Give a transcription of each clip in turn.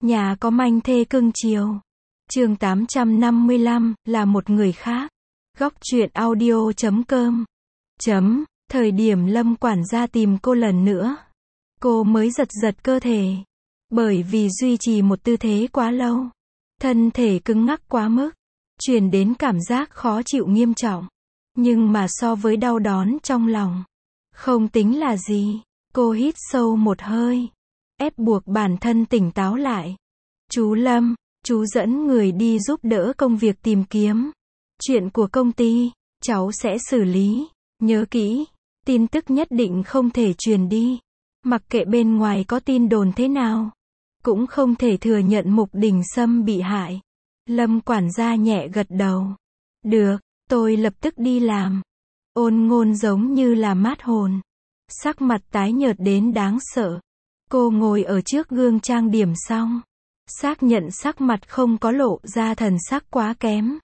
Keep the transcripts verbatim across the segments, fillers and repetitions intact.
Nhà có manh thê cưng chiều. Chương tám trăm năm mươi lăm, là một người khác. Góc truyện audio chấm com. Chấm, thời điểm Lâm quản gia tìm cô lần nữa. Cô mới giật giật cơ thể. Bởi vì duy trì một tư thế quá lâu. Thân thể cứng ngắc quá mức. Truyền đến cảm giác khó chịu nghiêm trọng. Nhưng mà so với đau đớn trong lòng. Không tính là gì. Cô hít sâu một hơi. Ép buộc bản thân tỉnh táo lại. Chú Lâm, chú dẫn người đi giúp đỡ công việc tìm kiếm. Chuyện của công ty, cháu sẽ xử lý. Nhớ kỹ, tin tức nhất định không thể truyền đi. Mặc kệ bên ngoài có tin đồn thế nào. Cũng không thể thừa nhận Mục Đình Sâm bị hại. Lâm quản gia nhẹ gật đầu. Được, tôi lập tức đi làm. Ôn Ngôn giống như là mát hồn. Sắc mặt tái nhợt đến đáng sợ. Cô ngồi ở trước gương trang điểm xong. Xác nhận sắc mặt không có lộ ra thần sắc quá kém.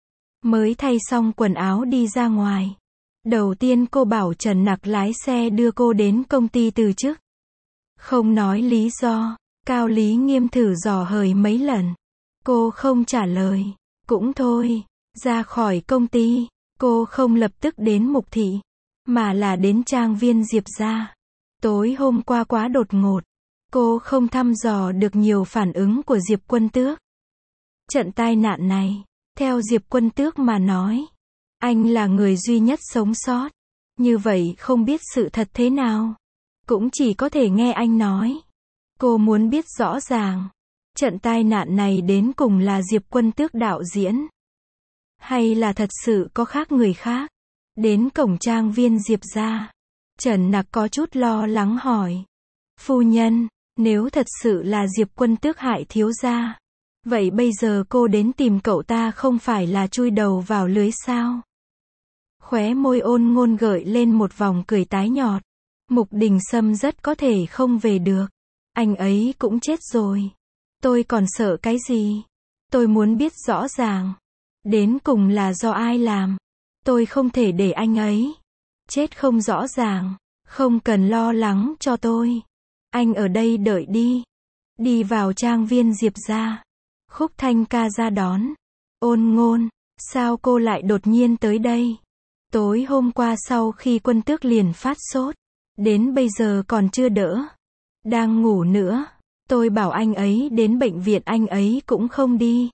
Mới thay xong quần áo đi ra ngoài. Đầu tiên cô bảo Trần Nặc lái xe đưa cô đến công ty từ chức. Không nói lý do, Cao Lý Nghiêm thử dò hời mấy lần. Cô không trả lời. Cũng thôi, ra khỏi công ty, cô không lập tức đến Mục thị, mà là đến trang viên Diệp gia. Tối hôm qua quá đột ngột. Cô không thăm dò được nhiều phản ứng của Diệp Quân Tước. Trận tai nạn này, theo Diệp Quân Tước mà nói, anh là người duy nhất sống sót. Như vậy không biết sự thật thế nào. Cũng chỉ có thể nghe anh nói. Cô muốn biết rõ ràng. Trận tai nạn này đến cùng là Diệp Quân Tước đạo diễn. Hay là thật sự có khác người khác. Đến cổng trang viên Diệp gia. Trần Nặc có chút lo lắng hỏi. Phu nhân, nếu thật sự là Diệp Quân Tước hại thiếu gia. Vậy bây giờ cô đến tìm cậu ta không phải là chui đầu vào lưới sao? Khóe môi Ôn Ngôn gợi lên một vòng cười tái nhợt. Mục Đình Sâm rất có thể không về được. Anh ấy cũng chết rồi. Tôi còn sợ cái gì? Tôi muốn biết rõ ràng. Đến cùng là do ai làm? Tôi không thể để anh ấy chết không rõ ràng. Không cần lo lắng cho tôi. Anh ở đây đợi đi. Đi vào trang viên Diệp gia. Khúc Thanh ca ra đón. Ôn Ngôn, sao cô lại đột nhiên tới đây? Tối hôm qua sau khi Quân Tước liền phát sốt. Đến bây giờ còn chưa đỡ. Đang ngủ nữa. Tôi bảo anh ấy đến bệnh viện anh ấy cũng không đi.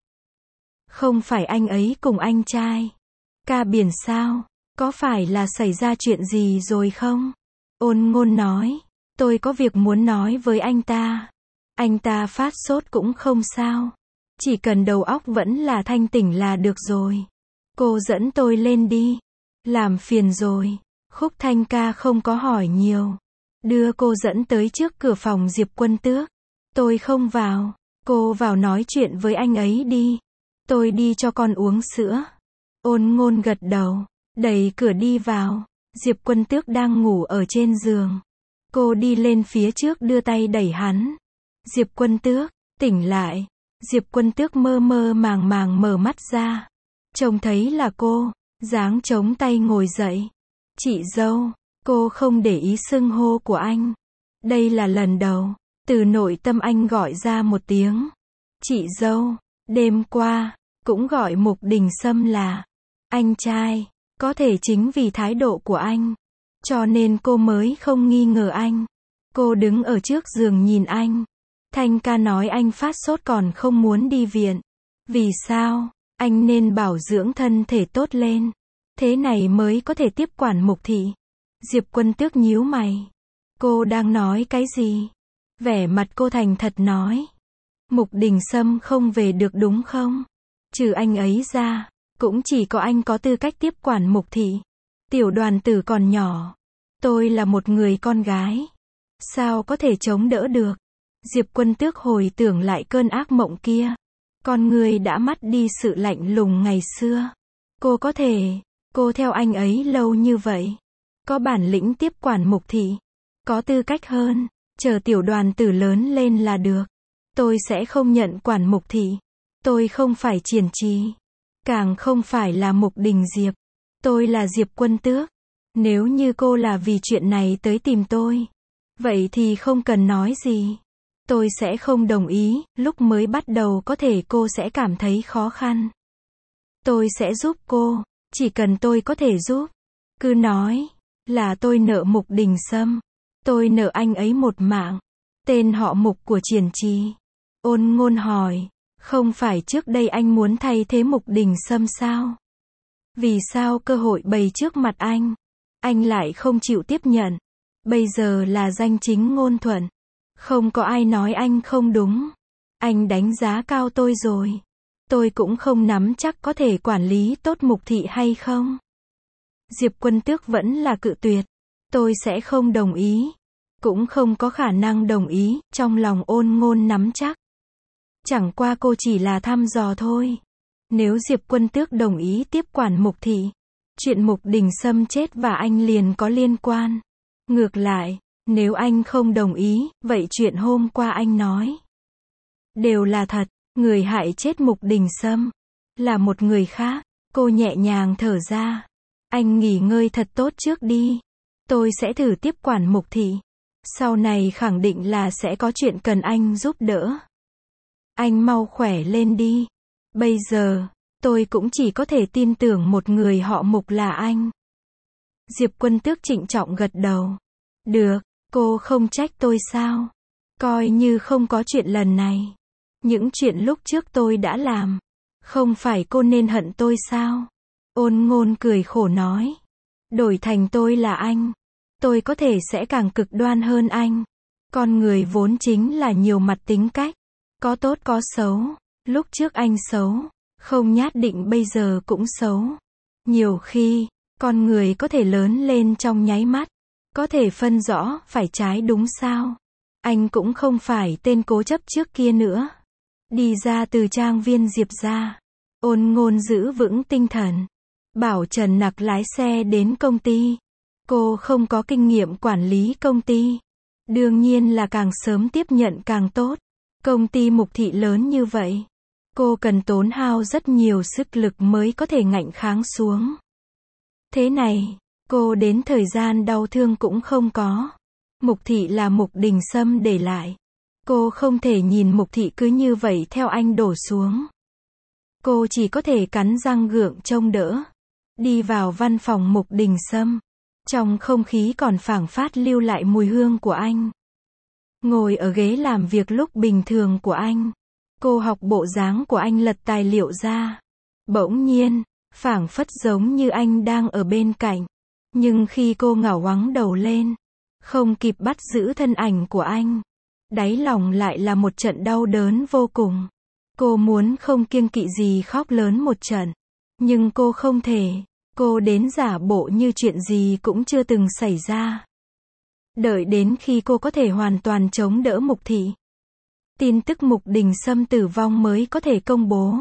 Không phải anh ấy cùng anh trai Ca Biển sao? Có phải là xảy ra chuyện gì rồi không? Ôn Ngôn nói. Tôi có việc muốn nói với anh ta. Anh ta phát sốt cũng không sao. Chỉ cần đầu óc vẫn là thanh tỉnh là được rồi. Cô dẫn tôi lên đi. Làm phiền rồi. Khúc Thanh ca không có hỏi nhiều. Đưa cô dẫn tới trước cửa phòng Diệp Quân Tước. Tôi không vào. Cô vào nói chuyện với anh ấy đi. Tôi đi cho con uống sữa. Ôn Ngôn gật đầu. Đẩy cửa đi vào. Diệp Quân Tước đang ngủ ở trên giường. Cô đi lên phía trước đưa tay đẩy hắn. Diệp Quân Tước, tỉnh lại. Diệp Quân Tước mơ mơ màng màng mở mắt ra. Trông thấy là cô, dáng chống tay ngồi dậy. Chị dâu, cô không để ý xưng hô của anh. Đây là lần đầu, từ nội tâm anh gọi ra một tiếng. Chị dâu, đêm qua, cũng gọi Mục Đình Sâm là anh trai. Có thể chính vì thái độ của anh. Cho nên cô mới không nghi ngờ anh. Cô đứng ở trước giường nhìn anh. Thanh ca nói anh phát sốt còn không muốn đi viện. Vì sao? Anh nên bảo dưỡng thân thể tốt lên. Thế này mới có thể tiếp quản Mục thị. Diệp Quân Tước nhíu mày. Cô đang nói cái gì? Vẻ mặt cô thành thật nói. Mục Đình Sâm không về được đúng không? Trừ anh ấy ra, cũng chỉ có anh có tư cách tiếp quản Mục thị. Tiểu Đoàn Tử còn nhỏ. Tôi là một người con gái. Sao có thể chống đỡ được? Diệp Quân Tước hồi tưởng lại cơn ác mộng kia. Con người đã mất đi sự lạnh lùng ngày xưa. Cô có thể, cô theo anh ấy lâu như vậy. Có bản lĩnh tiếp quản Mục thị. Có tư cách hơn. Chờ Tiểu Đoàn Tử lớn lên là được. Tôi sẽ không nhận quản Mục thị. Tôi không phải Triển Trì. Càng không phải là Mục Đình Diệp. Tôi là Diệp Quân Tước. Nếu như cô là vì chuyện này tới tìm tôi, vậy thì không cần nói gì. Tôi sẽ không đồng ý, lúc mới bắt đầu có thể cô sẽ cảm thấy khó khăn. Tôi sẽ giúp cô, chỉ cần tôi có thể giúp. Cứ nói, là tôi nợ Mục Đình Sâm. Tôi nợ anh ấy một mạng. Tên họ Mục của Triển Trì. Ôn Ngôn hỏi, không phải trước đây anh muốn thay thế Mục Đình Sâm sao? Vì sao cơ hội bày trước mặt anh, anh lại không chịu tiếp nhận? Bây giờ là danh chính ngôn thuận. Không có ai nói anh không đúng. Anh đánh giá cao tôi rồi. Tôi cũng không nắm chắc có thể quản lý tốt Mục Thị hay không. Diệp Quân Tước vẫn là cự tuyệt. Tôi sẽ không đồng ý. Cũng không có khả năng đồng ý, trong lòng Ôn Ngôn nắm chắc. Chẳng qua cô chỉ là thăm dò thôi. Nếu Diệp Quân Tước đồng ý tiếp quản Mục Thị, chuyện Mục Đình Sâm chết và anh liền có liên quan. Ngược lại, nếu anh không đồng ý, vậy chuyện hôm qua anh nói đều là thật. Người hại chết Mục Đình Sâm là một người khác. Cô nhẹ nhàng thở ra. Anh nghỉ ngơi thật tốt trước đi. Tôi sẽ thử tiếp quản Mục Thị. Sau này khẳng định là sẽ có chuyện cần anh giúp đỡ. Anh mau khỏe lên đi. Bây giờ, tôi cũng chỉ có thể tin tưởng một người họ Mục là anh. Diệp Quân Tước trịnh trọng gật đầu. Được, cô không trách tôi sao? Coi như không có chuyện lần này. Những chuyện lúc trước tôi đã làm. Không phải cô nên hận tôi sao? Ôn Ngôn cười khổ nói. Đổi thành tôi là anh. Tôi có thể sẽ càng cực đoan hơn anh. Con người vốn chính là nhiều mặt tính cách. Có tốt có xấu. Lúc trước anh xấu. Không nhát định bây giờ cũng xấu. Nhiều khi, con người có thể lớn lên trong nháy mắt. Có thể phân rõ phải trái đúng sao. Anh cũng không phải tên cố chấp trước kia nữa. Đi ra từ trang viên Diệp gia. Ôn Ngôn giữ vững tinh thần. Bảo Trần Nặc lái xe đến công ty. Cô không có kinh nghiệm quản lý công ty. Đương nhiên là càng sớm tiếp nhận càng tốt. Công ty Mục Thị lớn như vậy. Cô cần tốn hao rất nhiều sức lực mới có thể ngạnh kháng xuống. Thế này, cô đến thời gian đau thương cũng không có. Mục Thị là Mục Đình Sâm để lại. Cô không thể nhìn Mục Thị cứ như vậy theo anh đổ xuống. Cô chỉ có thể cắn răng gượng trông đỡ. Đi vào văn phòng Mục Đình Sâm. Trong không khí còn phảng phát lưu lại mùi hương của anh. Ngồi ở ghế làm việc lúc bình thường của anh. Cô học bộ dáng của anh lật tài liệu ra. Bỗng nhiên, phảng phất giống như anh đang ở bên cạnh. Nhưng khi cô ngẩng ngoáng đầu lên, không kịp bắt giữ thân ảnh của anh. Đáy lòng lại là một trận đau đớn vô cùng. Cô muốn không kiêng kỵ gì khóc lớn một trận. Nhưng cô không thể. Cô đến giả bộ như chuyện gì cũng chưa từng xảy ra. Đợi đến khi cô có thể hoàn toàn chống đỡ Mục Thị. Tin tức Mục Đình Sâm tử vong mới có thể công bố.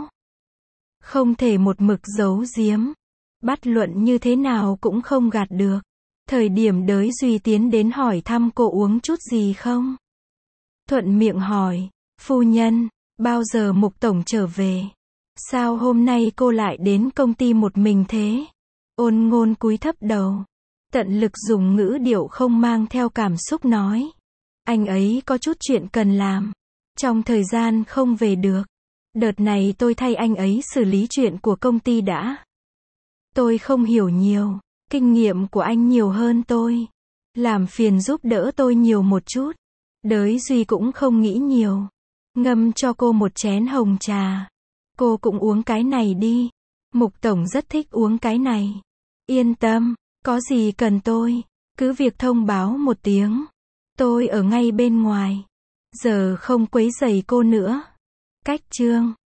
Không thể một mực giấu giếm. Bắt luận như thế nào cũng không gạt được. Thời điểm Đới Duy tiến đến hỏi thăm cô uống chút gì không. Thuận miệng hỏi, phu nhân, bao giờ Mục Tổng trở về? Sao hôm nay cô lại đến công ty một mình thế? Ôn Ngôn cúi thấp đầu. Tận lực dùng ngữ điệu không mang theo cảm xúc nói. Anh ấy có chút chuyện cần làm. Trong thời gian không về được. Đợt này tôi thay anh ấy xử lý chuyện của công ty đã. Tôi không hiểu nhiều. Kinh nghiệm của anh nhiều hơn tôi. Làm phiền giúp đỡ tôi nhiều một chút. Đới Duy cũng không nghĩ nhiều. Ngâm cho cô một chén hồng trà. Cô cũng uống cái này đi. Mục Tổng rất thích uống cái này. Yên tâm, có gì cần tôi, cứ việc thông báo một tiếng. Tôi ở ngay bên ngoài. Giờ không quấy rầy cô nữa. Cách chương